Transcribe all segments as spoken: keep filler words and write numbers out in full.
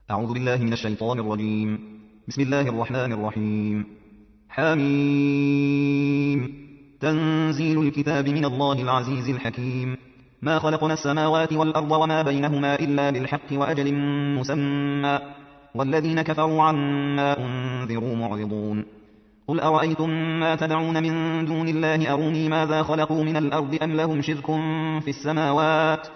أعوذ بالله من الشيطان الرجيم. بسم الله الرحمن الرحيم. حميم. تنزيل الكتاب من الله العزيز الحكيم. ما خلقنا السماوات والأرض وما بينهما إلا بالحق وأجل مسمى، والذين كفروا عما أنذروا معرضون. قل أرأيتم ما تدعون من دون الله أروني ماذا خلقوا من الأرض أم لهم شرك في السماوات،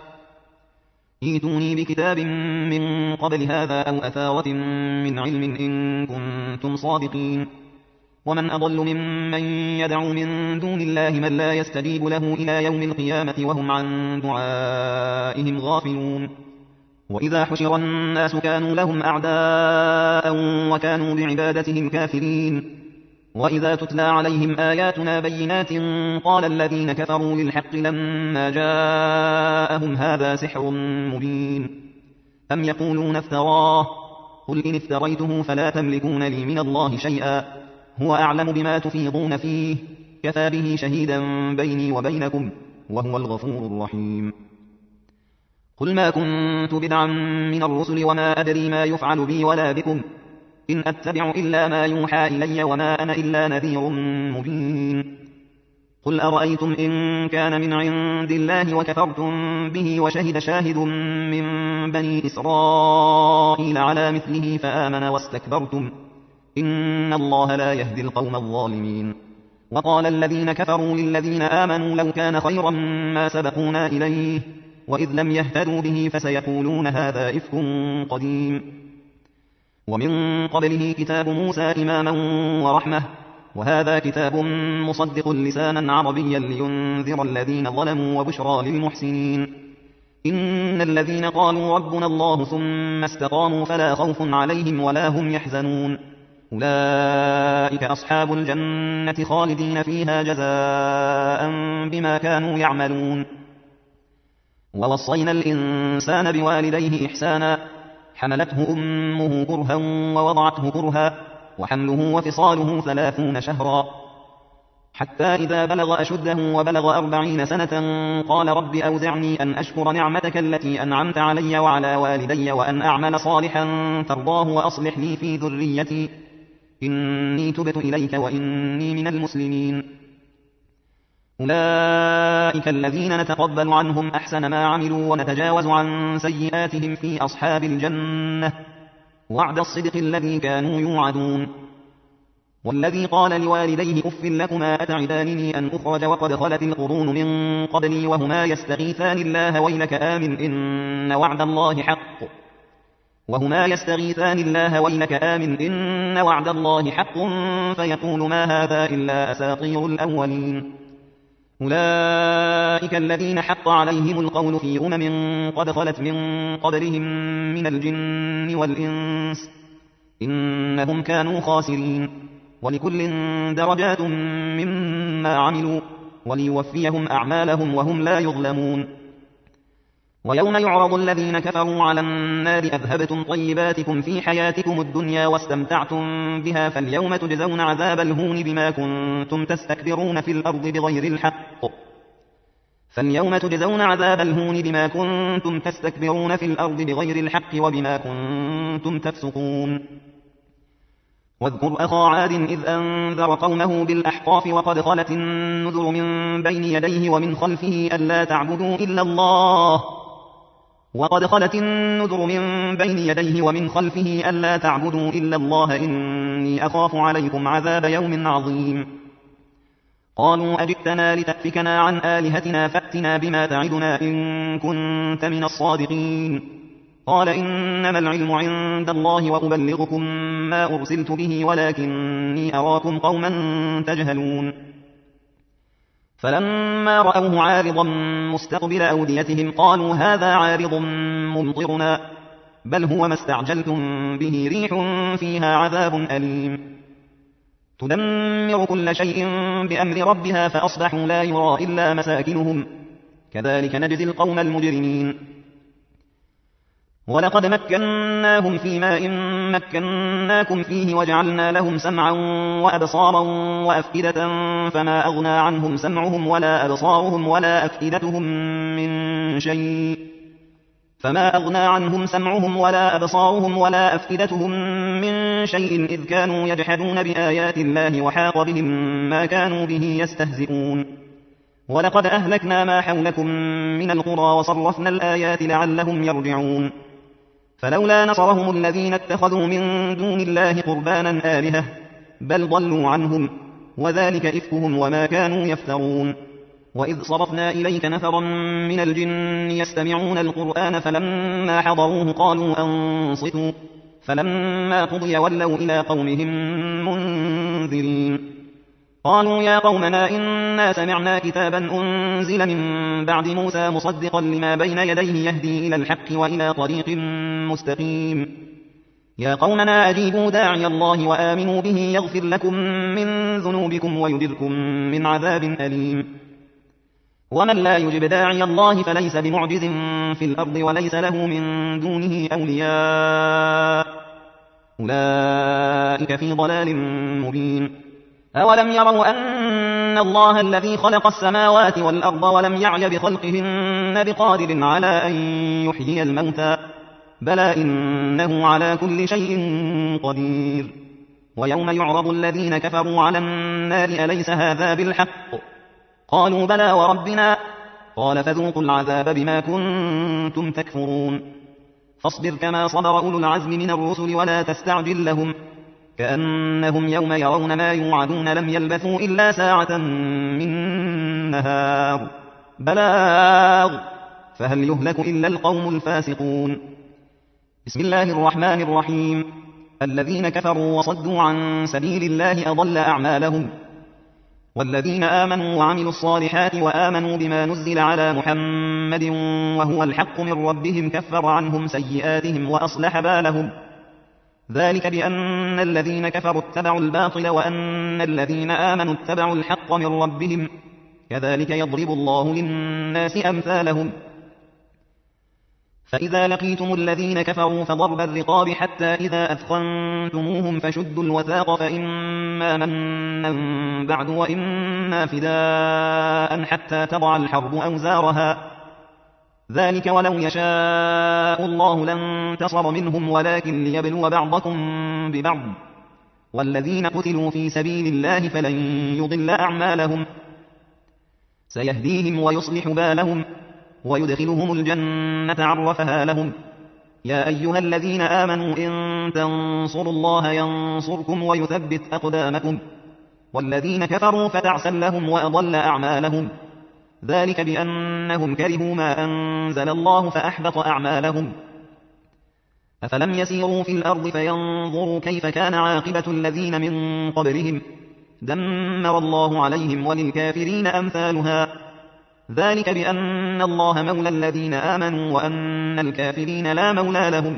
ائتوني بكتاب من قبل هذا أو أثارة من علم إن كنتم صادقين. ومن أضل ممن يدعو من دون الله من لا يستجيب له إلى يوم القيامة وهم عن دعائهم غافلون. وإذا حشر الناس كانوا لهم أعداء وكانوا بعبادتهم كافرين. وإذا تتلى عليهم آياتنا بينات قال الذين كفروا للحق لما جاءهم هذا سحر مبين. أم يقولون افتراه، قل إن افتريته فلا تملكون لي من الله شيئا، هو أعلم بما تفيضون فيه، كفى به شهيدا بيني وبينكم، وهو الغفور الرحيم. قل ما كنت بدعا من الرسل وما أدري ما يفعل بي ولا بكم، إن أتبع إلا ما يوحى إلي وما أنا إلا نذير مبين. قل أرأيتم إن كان من عند الله وكفرتم به وشهد شاهد من بني إسرائيل على مثله فآمن واستكبرتم، إن الله لا يهدي القوم الظالمين. وقال الذين كفروا للذين آمنوا لو كان خيرا ما سبقونا إليه، وإذ لم يهتدوا به فسيقولون هذا إفك قديم. ومن قبله كتاب موسى إماما ورحمة، وهذا كتاب مصدق لسانا عربيا لينذر الذين ظلموا وبشرى للمحسنين. إن الذين قالوا ربنا الله ثم استقاموا فلا خوف عليهم ولا هم يحزنون، أولئك أصحاب الجنة خالدين فيها جزاء بما كانوا يعملون. ووصينا الإنسان بوالديه إحسانا، حملته أمه كرها ووضعته كرها، وحمله وفصاله ثلاثون شهرا، حتى إذا بلغ أشده وبلغ أربعين سنة قال رب أوزعني أن أشكر نعمتك التي أنعمت علي وعلى والدي وأن أعمل صالحا ترضاه وأصلح لي في ذريتي إني تبت إليك وإني من المسلمين. أولئك الذين نتقبل عنهم أحسن ما عملوا ونتجاوز عن سيئاتهم في أصحاب الجنة، وعد الصدق الذي كانوا يوعدون. والذي قال لوالديه أف لكما أتعدانني أن أخرج وقد خلت القرون من قبلي وهما يستغيثان الله ويلك آمن إن وعد الله حق وهما يستغيثان الله ويلك آمن إن وعد الله حق فيقول ما هذا إلا أساطير الأولين. أولئك الذين حق عليهم القول في أمم قد خلت من قبلهم من الجن والإنس إنهم كانوا خاسرين. ولكل درجات مما عملوا وليوفيهم أعمالهم وهم لا يظلمون. ويوم يعرض الذين كفروا على النار أذهبتم طيباتكم في حياتكم الدنيا واستمتعتم بها فاليوم تجزون عذاب الهون بما كنتم تستكبرون في الأرض بغير الحق فاليوم تجزون عذاب الهون بما كنتم تستكبرون في الأرض بغير الحق وبما كنتم تفسقون. واذكر أخا عاد إذ أنذر قومه بالأحقاف وقد خلت النذر من بين يديه ومن خلفه ألا تعبدوا إلا الله وقد خلت النذر من بين يديه ومن خلفه ألا تعبدوا إلا الله إني أخاف عليكم عذاب يوم عظيم. قالوا أجئتنا لتأفكنا عن آلهتنا فأتنا بما تعدنا إن كنت من الصادقين. قال إنما العلم عند الله وأبلغكم ما أرسلت به ولكني أراكم قوما تجهلون. فلما رأوه عارضا مستقبل أوديتهم قالوا هذا عارض ممطرنا بل هو ما استعجلتم به ريح فيها عذاب أليم تدمر كل شيء بأمر ربها فأصبحوا لا يرى إلا مساكنهم كذلك نجزي القوم المجرمين. ولقد مكناهم في ماء مكناكم فيه وجعلنا لهم سمعا وأبصارا وأفئدة فما أغنى عنهم سمعهم ولا أبصارهم ولا أفئدتهم من شيء فما أغنى عنهم سمعهم ولا أبصارهم ولا أفئدتهم من شيء إذ كانوا يجحدون بآيات الله وحاق بهم ما كانوا به يستهزئون ولقد أهلكنا ما حولكم من القرى وصرفنا الآيات لعلهم يرجعون فلولا نصرهم الذين اتخذوا من دون الله قربانا آلهة بل ضلوا عنهم وذلك إفكهم وما كانوا يفترون وإذ صرفنا إليك نفرا من الجن يستمعون القرآن فلما حضروه قالوا أنصتوا فلما قضي ولوا إلى قومهم منذرين قالوا يا قومنا إنا سمعنا كتابا أنزل من بعد موسى مصدقا لما بين يديه يهدي إلى الحق وإلى طريق مستقيم يا قومنا أجيبوا داعي الله وآمنوا به يغفر لكم من ذنوبكم ويجركم من عذاب أليم ومن لا يجب داعي الله فليس بمعجز في الأرض وليس له من دونه أولياء أولئك في ضلال مبين أولم يروا أن الله الذي خلق السماوات والأرض ولم يعي بخلقهن بقادر على أن يحيي الموتى بلى إنه على كل شيء قدير ويوم يعرض الذين كفروا على النار أليس هذا بالحق قالوا بلى وربنا قال فذوقوا العذاب بما كنتم تكفرون فاصبر كما صبر أولو العزم من الرسل ولا تستعجل لهم كأنهم يوم يرون ما يوعدون لم يلبثوا إلا ساعة من نهار بلاغ فهل يهلك إلا القوم الفاسقون بسم الله الرحمن الرحيم الذين كفروا وصدوا عن سبيل الله أضل أعمالهم والذين آمنوا وعملوا الصالحات وآمنوا بما نزل على محمد وهو الحق من ربهم كفر عنهم سيئاتهم وأصلح بالهم ذلك بأن الذين كفروا اتبعوا الباطل وأن الذين آمنوا اتبعوا الحق من ربهم كذلك يضرب الله للناس أمثالهم فإذا لقيتم الذين كفروا فضرب الرقاب حتى إذا أثخنتموهم فشدوا الوثاق فإما منا بعد وإما فداء حتى تضع الحرب أوزارها ذلك ولو يشاء الله لانتصر منهم ولكن ليبلو بعضكم ببعض والذين قتلوا في سبيل الله فلن يضل أعمالهم سيهديهم ويصلح بالهم ويدخلهم الجنة عرفها لهم يا أيها الذين آمنوا إن تنصروا الله ينصركم ويثبت أقدامكم والذين كفروا فتعسا لهم وأضل أعمالهم ذلك بأنهم كرهوا ما أنزل الله فأحبط أعمالهم أفلم يسيروا في الأرض فينظروا كيف كان عاقبة الذين من قبلهم دمر الله عليهم وللكافرين أمثالها ذلك بأن الله مولى الذين آمنوا وأن الكافرين لا مولى لهم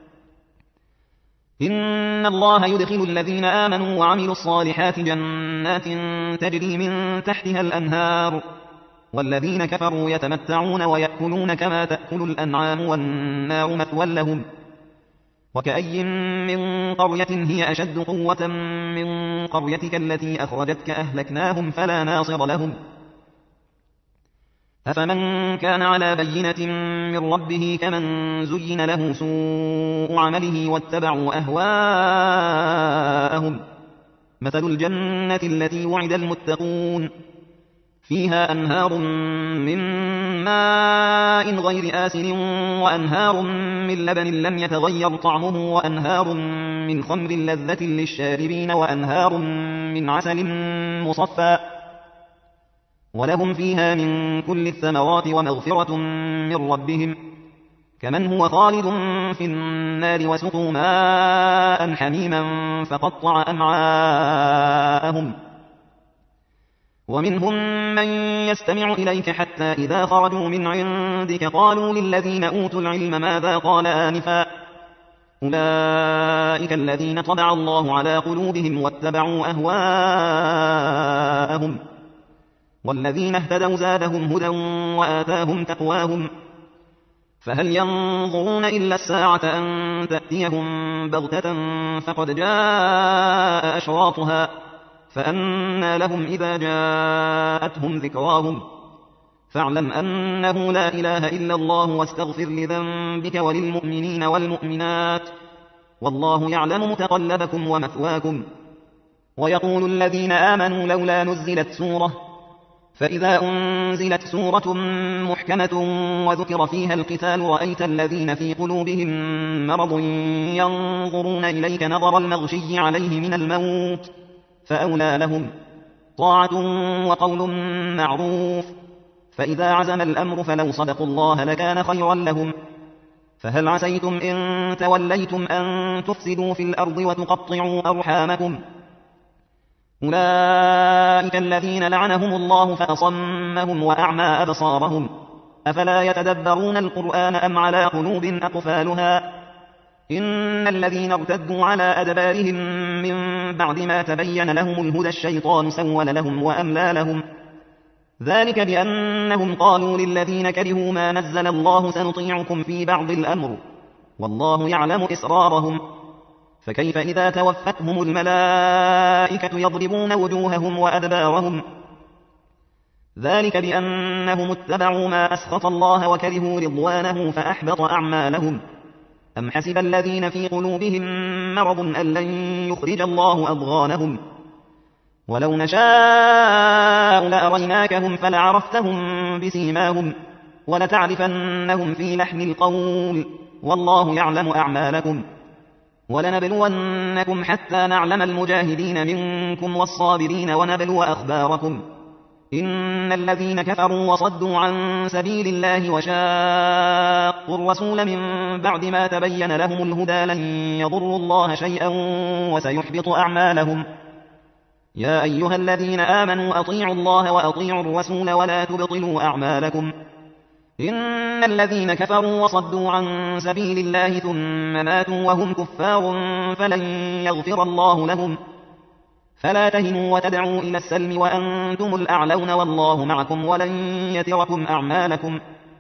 إن الله يدخل الذين آمنوا وعملوا الصالحات جنات تجري من تحتها الأنهار والذين كفروا يتمتعون ويأكلون كما تأكل الأنعام والنار مثوى لهم وكأي من قرية هي أشد قوة من قريتك التي أخرجتك أهلكناهم فلا ناصر لهم أفمن كان على بينة من ربه كمن زين له سوء عمله واتبعوا أهواءهم مثل الجنة التي وعد المتقون فيها أنهار من ماء غير آسن وأنهار من لبن لم يتغير طعمه وأنهار من خمر لذة للشاربين وأنهار من عسل مصفى ولهم فيها من كل الثمرات ومغفرة من ربهم كمن هو خالد في النار وسقوا ماء حميما فقطع أمعاءهم ومنهم من يستمع إليك حتى إذا خرجوا من عندك قالوا للذين أوتوا العلم ماذا قال آنفا أولئك الذين طبع الله على قلوبهم واتبعوا أهواءهم والذين اهتدوا زادهم هدى وآتاهم تقواهم فهل ينظرون إلا الساعة أن تأتيهم بغتة فقد جاء أشراطها فأنى لهم إذا جاءتهم ذكراهم فاعلم أنه لا إله إلا الله واستغفر لذنبك وللمؤمنين والمؤمنات والله يعلم متقلبكم ومثواكم. ويقول الذين آمنوا لولا نزلت سورة فإذا أنزلت سورة محكمة وذكر فيها القتال رأيت الذين في قلوبهم مرض ينظرون إليك نظر المغشي عليه من الموت فأولى لهم طاعة وقول معروف. فإذا عزم الأمر فلو صدقوا الله لكان خيرا لهم. فهل عسيتم إن توليتم أن تفسدوا في الأرض وتقطعوا أرحامكم؟ أولئك الذين لعنهم الله فأصمهم وأعمى أبصارهم أفلا يتدبرون القرآن أم على قلوب أقفالها؟ إن الذين ارتدوا على أدبارهم من بعد ما تبين لهم الهدى الشيطان سول لهم وأملى لهم ذلك بأنهم قالوا للذين كرهوا ما نزل الله سنطيعكم في بعض الأمر والله يعلم إسرارهم. فكيف إذا توفتهم الملائكة يضربون وجوههم وأدبارهم ذلك بأنهم اتبعوا ما أسخط الله وكرهوا رضوانه فأحبط أعمالهم. أم حسب الذين في قلوبهم مرض أن لن يخرج الله أضغانهم ولو نشاء لأريناكهم فلعرفتهم بسيماهم ولتعرفنهم في لحن القول والله يعلم أعمالكم. ولنبلونكم حتى نعلم المجاهدين منكم والصابرين ونبلو أخباركم. إن الذين كفروا وصدوا عن سبيل الله وشاقوا الرسول من بعد ما تبين لهم الهدى لن يضروا الله شيئا وسيحبط أعمالهم. يا أيها الذين آمنوا أطيعوا الله وأطيعوا الرسول ولا تبطلوا أعمالكم. إن الذين كفروا وصدوا عن سبيل الله ثم ماتوا وهم كفار فلن يغفر الله لهم. فلا تهنوا وتدعوا إلى السلم وأنتم الأعلون والله معكم ولن يتركم أعمالكم.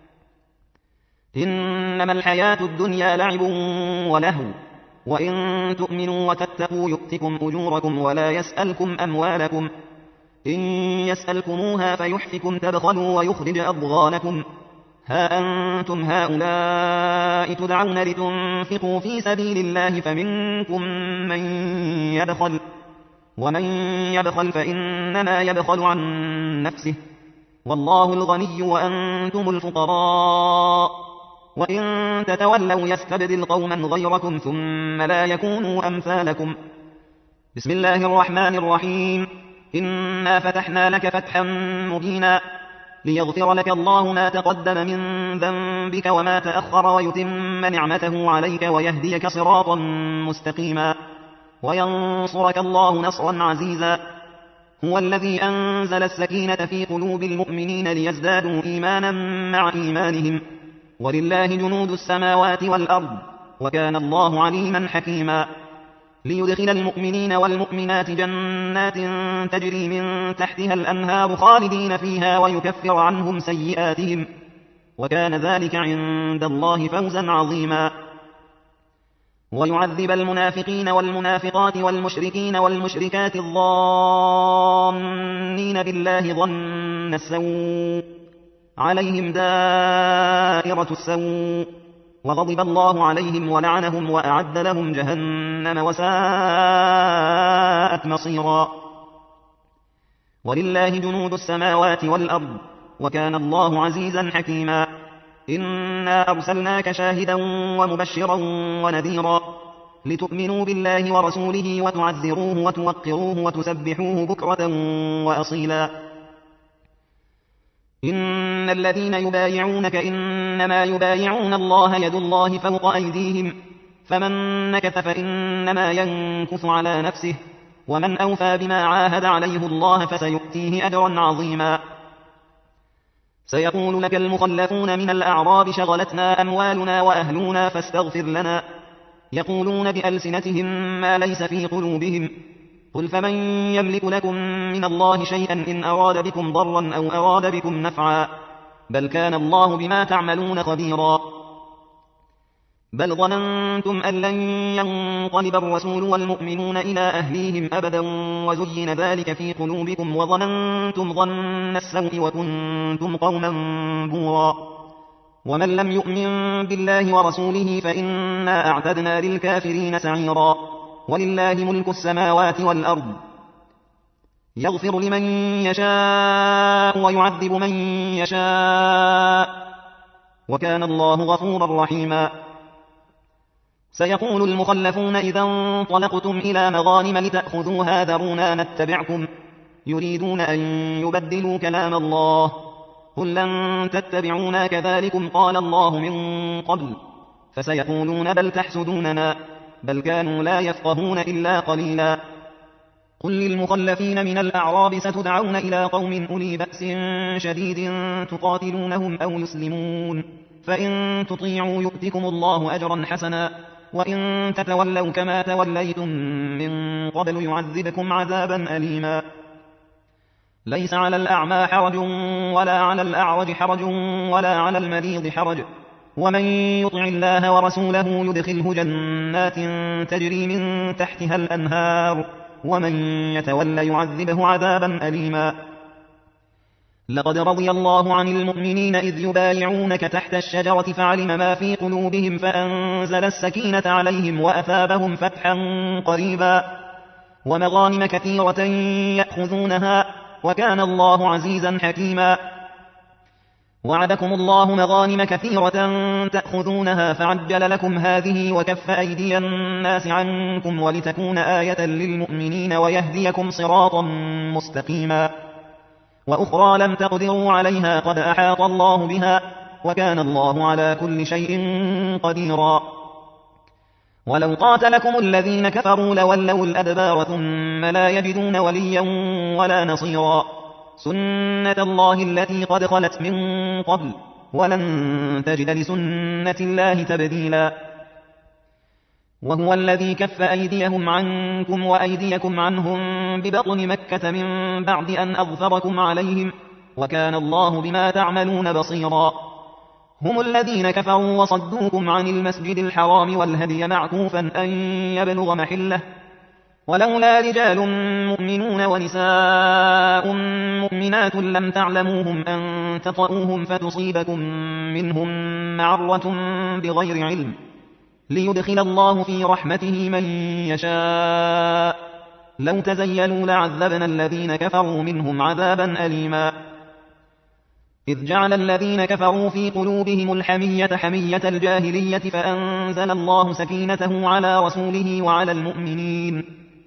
إنما الحياة الدنيا لعب ولهو وإن تؤمنوا وتتقوا يؤتكم أجوركم ولا يسألكم أموالكم. إن يسألكموها فيحفكم تبخلوا ويخرج أضغانكم. ها أنتم هؤلاء تدعون لتنفقوا في سبيل الله فمنكم من يبخل ومن يبخل فإنما يبخل عن نفسه والله الغني وأنتم الفقراء وإن تتولوا يستبدل قوما غيركم ثم لا يكونوا أمثالكم. بسم الله الرحمن الرحيم. إنا فتحنا لك فتحا مبينا ليغفر لك الله ما تقدم من ذنبك وما تأخر ويتم نعمته عليك ويهديك صراطا مستقيما وينصرك الله نصرا عزيزا. هو الذي أنزل السكينة في قلوب المؤمنين ليزدادوا إيمانا مع إيمانهم ولله جنود السماوات والأرض وكان الله عليما حكيما. ليدخل المؤمنين والمؤمنات جنات تجري من تحتها الأنهار خالدين فيها ويكفر عنهم سيئاتهم وكان ذلك عند الله فوزا عظيما. ويعذب المنافقين والمنافقات والمشركين والمشركات الظانين بالله ظن السوء عليهم دائرة السوء وغضب الله عليهم ولعنهم وأعد لهم جهنم وساءت مصيرا. ولله جنود السماوات والأرض وكان الله عزيزا حكيما. إنا أرسلناك شاهدا ومبشرا ونذيرا لتؤمنوا بالله ورسوله وتعزروه وتوقروه وتسبحوه بكرة وأصيلا. إن الذين يبايعونك إنما يبايعون الله يد الله فوق أيديهم فمن نكث فإنما ينكث على نفسه ومن أوفى بما عاهد عليه الله فسيؤتيه أجرا عظيما. سيقول لك المخلفون من الأعراب شغلتنا أموالنا وأهلنا فاستغفر لنا يقولون بألسنتهم ما ليس في قلوبهم قل فمن يملك لكم من الله شيئا إن أراد بكم ضرا أو أراد بكم نفعا بل كان الله بما تعملون خبيرا. بل ظننتم أن لن ينقلب الرسول والمؤمنون إلى أهليهم أبدا وزين ذلك في قلوبكم وظننتم ظن السوء وكنتم قوما بورا ومن لم يؤمن بالله ورسوله فإنا أعتدنا للكافرين سعيرا ولله ملك السماوات والأرض يغفر لمن يشاء ويعذب من يشاء وكان الله غفورا رحيما سيقول المخلفون إذا انطلقتم إلى مغانم لتأخذوها ذرونا نتبعكم يريدون أن يبدلوا كلام الله قل لن تتبعونا كذلكم قال الله من قبل فسيقولون بل تحسدوننا بل كانوا لا يفقهون إلا قليلا قل للمخلفين من الأعراب ستدعون إلى قوم أولي بأس شديد تقاتلونهم أو يسلمون فإن تطيعوا يؤتكم الله أجرا حسنا وإن تتولوا كما توليتم من قبل يعذبكم عذابا أليما ليس على الأعمى حرج ولا على الأعرج حرج ولا على المريض حرج ومن يطع الله ورسوله يدخله جنات تجري من تحتها الأنهار ومن يتولى يعذبه عذابا أليما لقد رضي الله عن المؤمنين إذ يبايعونك تحت الشجرة فعلم ما في قلوبهم فأنزل السكينة عليهم وأثابهم فتحا قريبا ومغانم كثيرة يأخذونها وكان الله عزيزا حكيما وعدكم الله مغانم كثيرة تأخذونها فعجل لكم هذه وكف أيدي الناس عنكم ولتكون آية للمؤمنين ويهديكم صراطا مستقيما وأخرى لم تقدروا عليها قد أحاط الله بها وكان الله على كل شيء قديرا ولو قاتلكم الذين كفروا لولوا الأدبار ثم لا يجدون وليا ولا نصيرا سنة الله التي قد خلت من قبل ولن تجد لسنة الله تبديلا وهو الذي كف أيديهم عنكم وأيديكم عنهم ببطن مكة من بعد أن أظفركم عليهم وكان الله بما تعملون بصيرا هم الذين كفروا وصدوكم عن المسجد الحرام والهدي معكوفا أن يبلغ محله ولولا رجال مؤمنون ونساء مؤمنات لم تعلموهم أن تطؤوهم فتصيبكم منهم معرة بغير علم ليدخل الله في رحمته من يشاء لو تزيلوا لعذبنا الذين كفروا منهم عذابا أليما إذ جعل الذين كفروا في قلوبهم الحمية حمية الجاهلية فأنزل الله سكينته على رسوله وعلى المؤمنين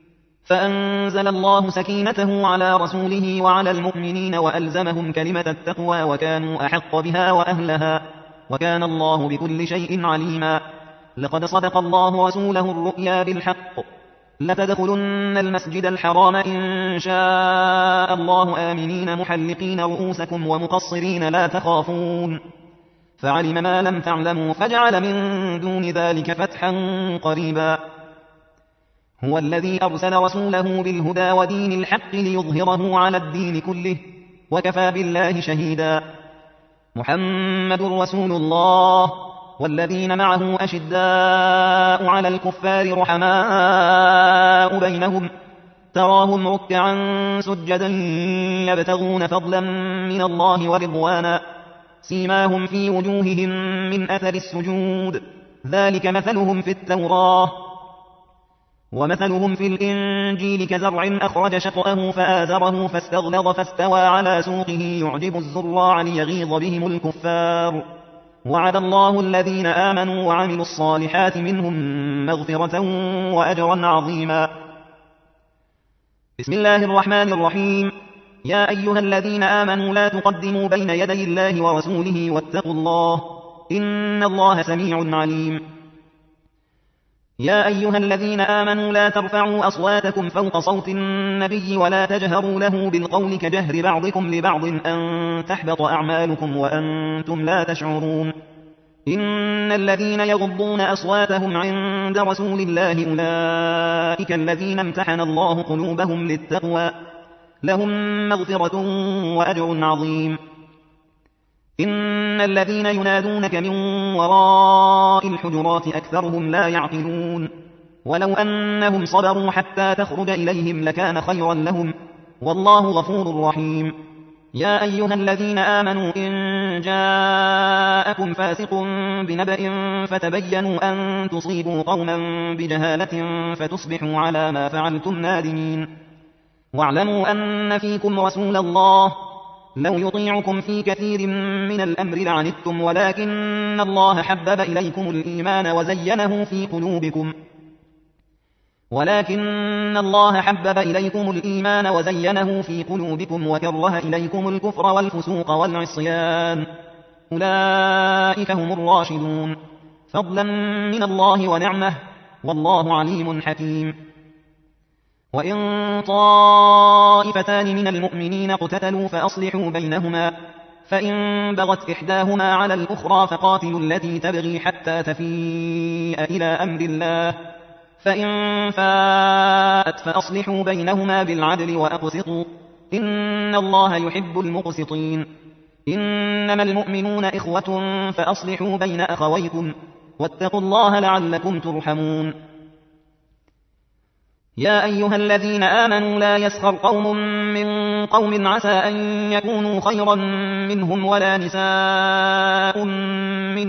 فأنزل الله سكينته على رسوله وعلى المؤمنين وألزمهم كلمة التقوى وكانوا أحق بها وأهلها وكان الله بكل شيء عليما لقد صدق الله رسوله الرؤيا بالحق لتدخلن المسجد الحرام إن شاء الله آمنين محلقين رؤوسكم ومقصرين لا تخافون فعلم ما لم تعلموا فجعل من دون ذلك فتحا قريبا هو الذي أرسل رسوله بالهدى ودين الحق ليظهره على الدين كله وكفى بالله شهيدا محمد رسول الله والذين معه أشداء على الكفار رحماء بينهم تراهم ركعا سجدا يبتغون فضلا من الله ورضوانا سيماهم في وجوههم من أثر السجود ذلك مثلهم في التوراة ومثلهم في الإنجيل كزرع أخرج شطأه فآزره فاستغلظ فاستوى على سوقه يعجب الزراع ليغيظ بهم الكفار وعد الله الذين آمنوا وعملوا الصالحات منهم مغفرة وأجرا عظيما بسم الله الرحمن الرحيم يا أيها الذين آمنوا لا تقدموا بين يدي الله ورسوله واتقوا الله إن الله سميع عليم يا أيها الذين آمنوا لا ترفعوا أصواتكم فوق صوت النبي ولا تجهروا له بالقول كجهر بعضكم لبعض أن تحبط أعمالكم وأنتم لا تشعرون إن الذين يغضون أصواتهم عند رسول الله أولئك الذين امتحن الله قلوبهم للتقوى لهم مغفرة وأجر عظيم إن الذين ينادونك من وراء الحجرات أكثرهم لا يعقلون ولو أنهم صبروا حتى تخرج إليهم لكان خيرا لهم والله غفور رحيم يا أيها الذين آمنوا إن جاءكم فاسق بنبأ فتبينوا أن تصيبوا قوما بجهالة فتصبحوا على ما فعلتم نادمين واعلموا أن فيكم رسول الله لو يطيعكم في كثير من الأمر لعنتم ولكن الله حبب إليكم الإيمان وزينه في قلوبكم ولكن الله حبب إليكم الإيمان وزينه في قلوبكم وكره إليكم الكفر والفسوق والعصيان أولئك هم الراشدون فضلا من الله ونعمه والله عليم حكيم وإن طائفتان من المؤمنين اقتتلوا فأصلحوا بينهما فإن بغت إحداهما على الأخرى فقاتلوا التي تبغي حتى تفيء إلى أمر الله فإن فاءت فأصلحوا بينهما بالعدل وأقسطوا إن الله يحب المقسطين إنما المؤمنون إخوة فأصلحوا بين أخويكم واتقوا الله لعلكم ترحمون يا أيها الذين آمنوا لا يسخر قوم من قوم عسى أن يكونوا خيرا منهم ولا نساء من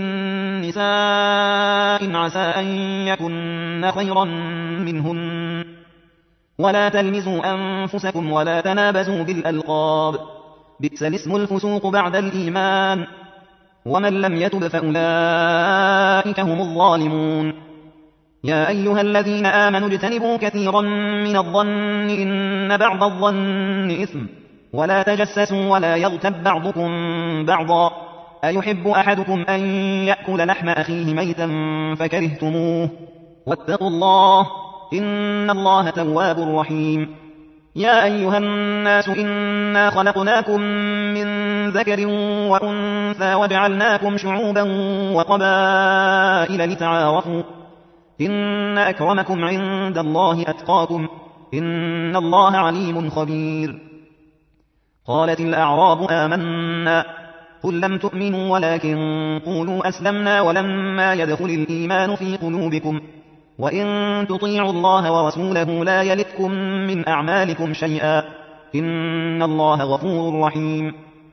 نساء عسى أن يكن خيرا منهن ولا تلمزوا أنفسكم ولا تنابزوا بالألقاب بئس الاسم الفسوق بعد الإيمان ومن لم يتب فأولئك هم الظالمون يا أيها الذين آمنوا اجتنبوا كثيرا من الظن إن بعض الظن إثم ولا تجسسوا ولا يغتب بعضكم بعضا أيحب أحدكم أن يأكل لحم أخيه ميتا فكرهتموه واتقوا الله إن الله تواب رحيم يا أيها الناس إنا خلقناكم من ذكر وأنثى وجعلناكم شعوبا وقبائل لتعارفوا إن أكرمكم عند الله أتقاكم إن الله عليم خبير قالت الأعراب آمنا قل لم تؤمنوا ولكن قولوا أسلمنا ولما يدخل الإيمان في قلوبكم وإن تطيعوا الله ورسوله لا يلتكم من أعمالكم شيئا إن الله غفور رحيم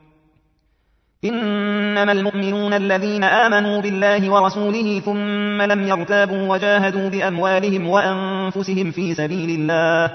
إنما المؤمنون الذين آمنوا بالله ورسوله ثم لم يرتابوا وجاهدوا بأموالهم وأنفسهم في سبيل الله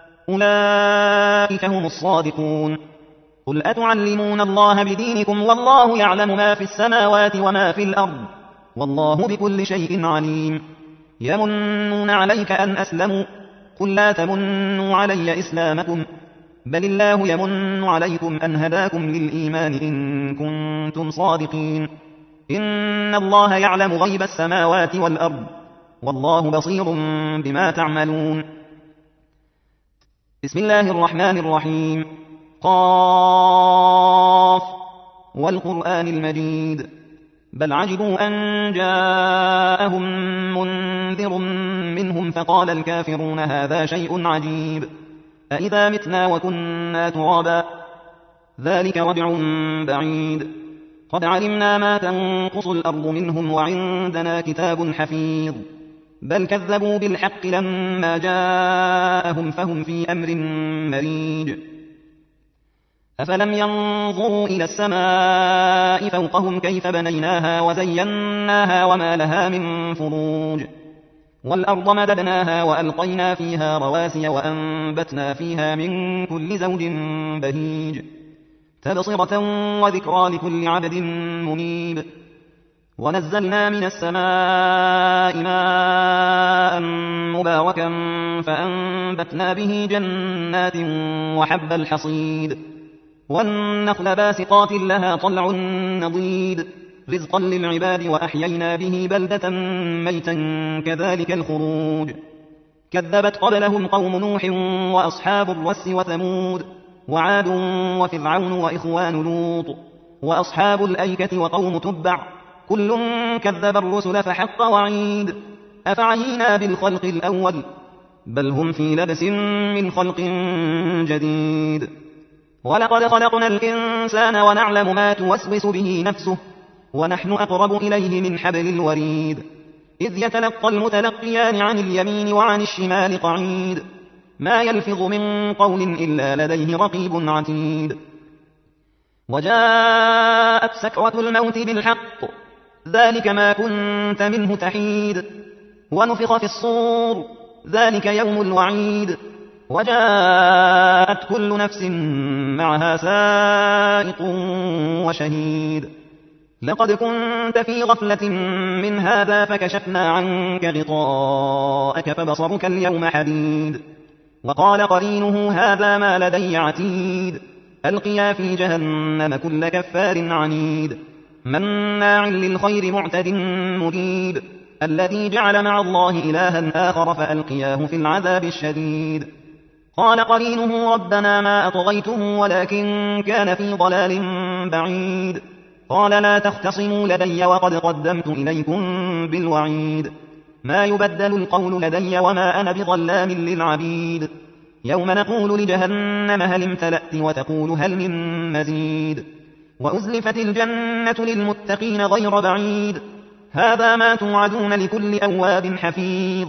أولئك هم الصادقون قل أتعلمون الله بدينكم والله يعلم ما في السماوات وما في الأرض والله بكل شيء عليم يمنون عليك أن أسلموا قل لا تمنوا علي إسلامكم بل الله يمن عليكم أن هداكم للإيمان إن كنتم صادقين إن الله يعلم غيب السماوات والأرض والله بصير بما تعملون بسم الله الرحمن الرحيم قاف والقرآن المجيد بل عجبوا أن جاءهم منذر منهم فقال الكافرون هذا شيء عجيب أإذا متنا وكنا ترابا ذلك رجع بعيد قد علمنا ما تنقص الأرض منهم وعندنا كتاب حفيظ بل كذبوا بالحق لما جاءهم فهم في أمر مريج أفلم ينظروا إلى السماء فوقهم كيف بنيناها وزيناها وما لها من فروج والأرض مددناها وألقينا فيها رواسي وأنبتنا فيها من كل زوج بهيج تبصرة وذكرى لكل عبد منيب ونزلنا من السماء ماء مباركا فأنبتنا به جنات وحب الحصيد والنخل باسقات لها طلع نضيد رزقا للعباد وأحيينا به بلدة ميتا كذلك الخروج كذبت قبلهم قوم نوح وأصحاب الرس وثمود وعاد وفرعون وإخوان لوط وأصحاب الأيكة وقوم تبع كل كذب الرسل فحق وعيد أفعينا بالخلق الأول بل هم في لبس من خلق جديد ولقد خلقنا الإنسان ونعلم ما توسوس به نفسه ونحن أقرب إليه من حبل الوريد إذ يتلقى المتلقيان عن اليمين وعن الشمال قعيد ما يلفظ من قول إلا لديه رقيب عتيد وجاءت سكرة الموت بالحق ذلك ما كنت منه تحيد ونفخ في الصور ذلك يوم الوعيد وجاءت كل نفس معها سائق وشهيد لقد كنت في غفلة من هذا فكشفنا عنك غطاءك فبصرك اليوم حديد وقال قرينه هذا ما لدي عتيد ألقيا في جهنم كل كفار عنيد مناع للخير معتد مريب الذي جعل مع الله إلها آخر فألقياه في العذاب الشديد قال قرينه ربنا ما أطغيته ولكن كان في ضلال بعيد قال لا تختصموا لدي وقد قدمت إليكم بالوعيد ما يبدل القول لدي وما أنا بظلام للعبيد يوم نقول لجهنم هل امتلأت وتقول هل من مزيد وأزلفت الجنة للمتقين غير بعيد هذا ما توعدون لكل أواب حفيظ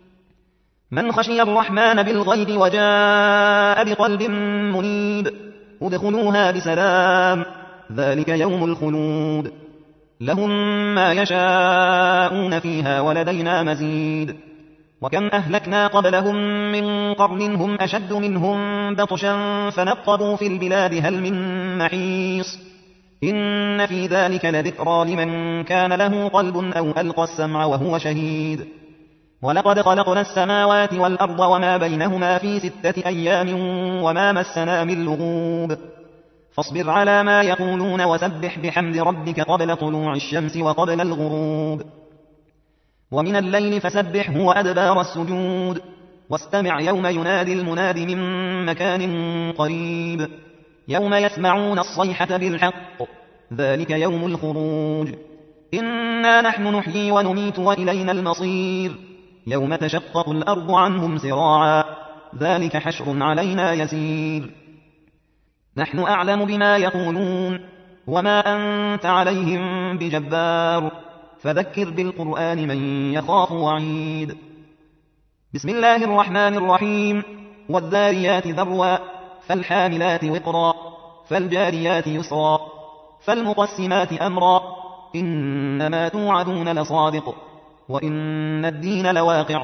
من خشي الرحمن بالغيب وجاء بقلب منيب ادخلوها بسلام ذلك يوم الخلود لهم ما يشاءون فيها ولدينا مزيد وكم أهلكنا قبلهم من قرن هم أشد منهم بطشا فنقبوا في البلاد هل من محيص إن في ذلك لذكرى لمن كان له قلب أو ألقى السمع وهو شهيد ولقد خلقنا السماوات والأرض وما بينهما في ستة أيام وما مسنا من لغوب فاصبر على ما يقولون وسبح بحمد ربك قبل طلوع الشمس وقبل الغروب ومن الليل فسبحه وأدبار السجود واستمع يوم ينادي المناد من مكان قريب يوم يسمعون الصيحة بالحق ذلك يوم الخروج إنا نحن نحيي ونميت وإلينا المصير يوم تشقق الأرض عنهم سراعا ذلك حشر علينا يسير نحن أعلم بما يقولون وما أنت عليهم بجبار فذكر بالقرآن من يخاف وعيد بسم الله الرحمن الرحيم والذاريات ذروا فالحاملات وقرا فالجاريات يسرا فالمقسمات أمرا إنما توعدون لصادق وإن الدين لواقع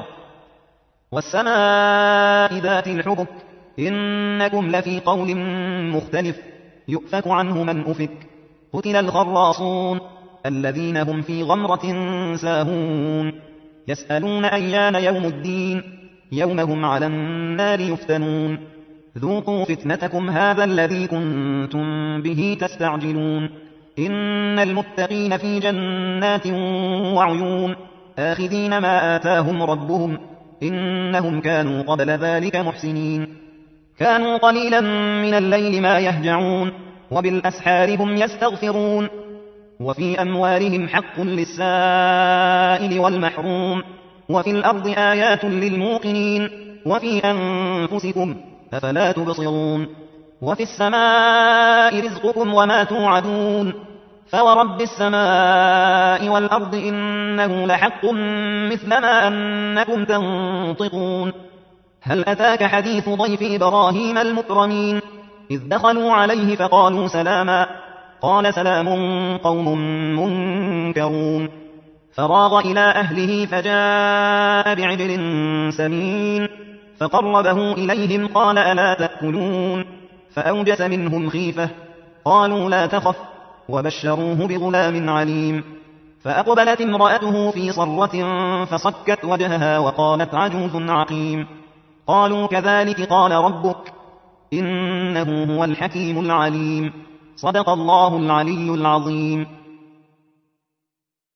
والسماء ذات الحبك إنكم لفي قول مختلف يؤفك عنه من أفك قتل الخراصون الذين هم في غمرة ساهون يسألون أيان يوم الدين يوم هم على النار يفتنون ذوقوا فتنتكم هذا الذي كنتم به تستعجلون إن المتقين في جنات وعيون آخذين ما آتاهم ربهم إنهم كانوا قبل ذلك محسنين كانوا قليلا من الليل ما يهجعون وبالأسحار هم يستغفرون وفي أموالهم حق للسائل والمحروم وفي الأرض آيات للموقنين وفي أنفسكم أفلا تبصرون وفي السماء رزقكم وما توعدون فورب السماء والأرض إنه لحق مثل ما أنكم تنطقون هل أتاك حديث ضيف إبراهيم المكرمين إذ دخلوا عليه فقالوا سلاما قال سلام قوم منكرون فراغ إلى أهله فجاء بعجل سمين فقربه إليهم قال ألا تأكلون فأوجس منهم خيفة قالوا لا تخف وبشروه بغلام عليم فأقبلت امرأته في صرة فصكت وجهها وقالت عجوز عقيم قالوا كذلك قال ربك إنه هو الحكيم العليم صدق الله العلي العظيم.